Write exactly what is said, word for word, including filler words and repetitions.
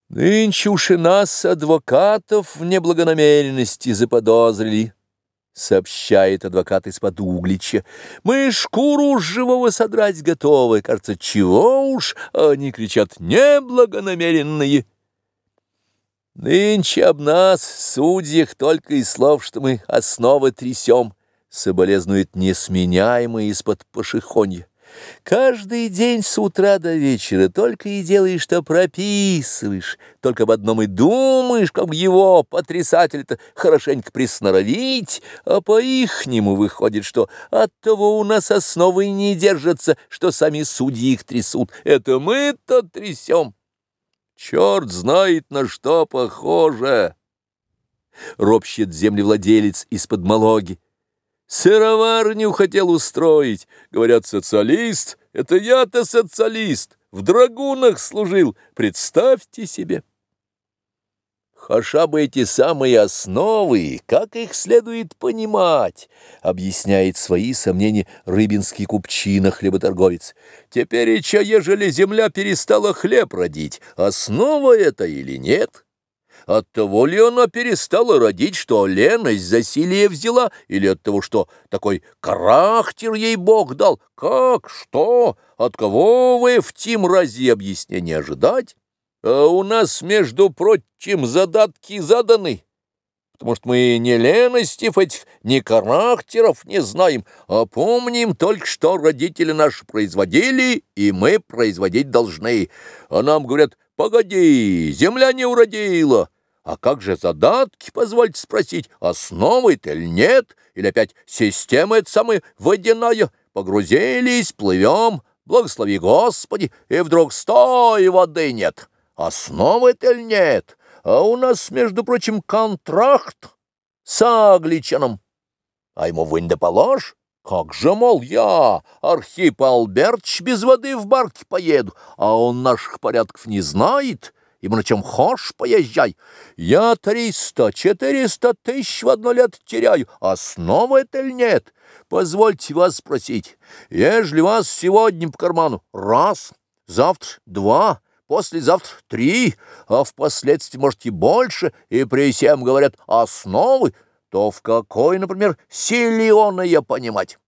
Нынче уж и нас, адвокатов, в неблагонамеренности заподозрили, сообщает адвокат из-под Углича. Мы шкуру с живого содрать готовы, кажется, чего уж, а они кричат неблагонамеренные. Нынче об нас, судьях, только и слов, что мы основы трясем, соболезнует несменяемый из-под Пашихонья. Каждый день с утра до вечера только и делаешь, что прописываешь, только об одном и думаешь, как его, потрясатель-то, хорошенько присноровить, а по-ихнему выходит, что оттого у нас основы не держатся, что сами судьи их трясут. Это мы-то трясем. Черт знает, на что похоже, ропщет землевладелец из-под Малоги. Сыроварню хотел устроить. Говорят, социалист. Это я-то социалист. В драгунах служил. Представьте себе. Хаша бы эти самые основы, как их следует понимать, объясняет свои сомнения рыбинский купчина-хлеботорговец. Теперь и чё, ежели земля перестала хлеб родить, основа это или нет? Оттого ли она перестала родить, что леность засилие взяла, или от того, что такой характер ей Бог дал? Как? Что? От кого вы в тем разе объяснения ожидать? А у нас, между прочим, задатки заданы, потому что мы ни леностей этих, ни характеров не знаем, а помним только, что родители наши производили, и мы производить должны. А нам говорят: погоди, земля не уродила. А как же задатки, позвольте спросить, основы-то или нет? Или опять система эта самая водяная? Погрузились, плывем, благослови Господи, и вдруг стой, воды нет. Основы-то или нет? А у нас, между прочим, контракт с Агличаном. А ему вынь да положь. Как же, мол, я, Архип Албертович, без воды в барке поеду, а он наших порядков не знает. Ему на чем хошь поезжай. Я триста, четыреста тысяч в одно лето теряю. Основа это или нет? Позвольте вас спросить, ежели вас сегодня по карману раз, завтра два, послезавтра три, а впоследствии, может, и больше, и при всем говорят основы, то в какой, например, силе оно я понимать?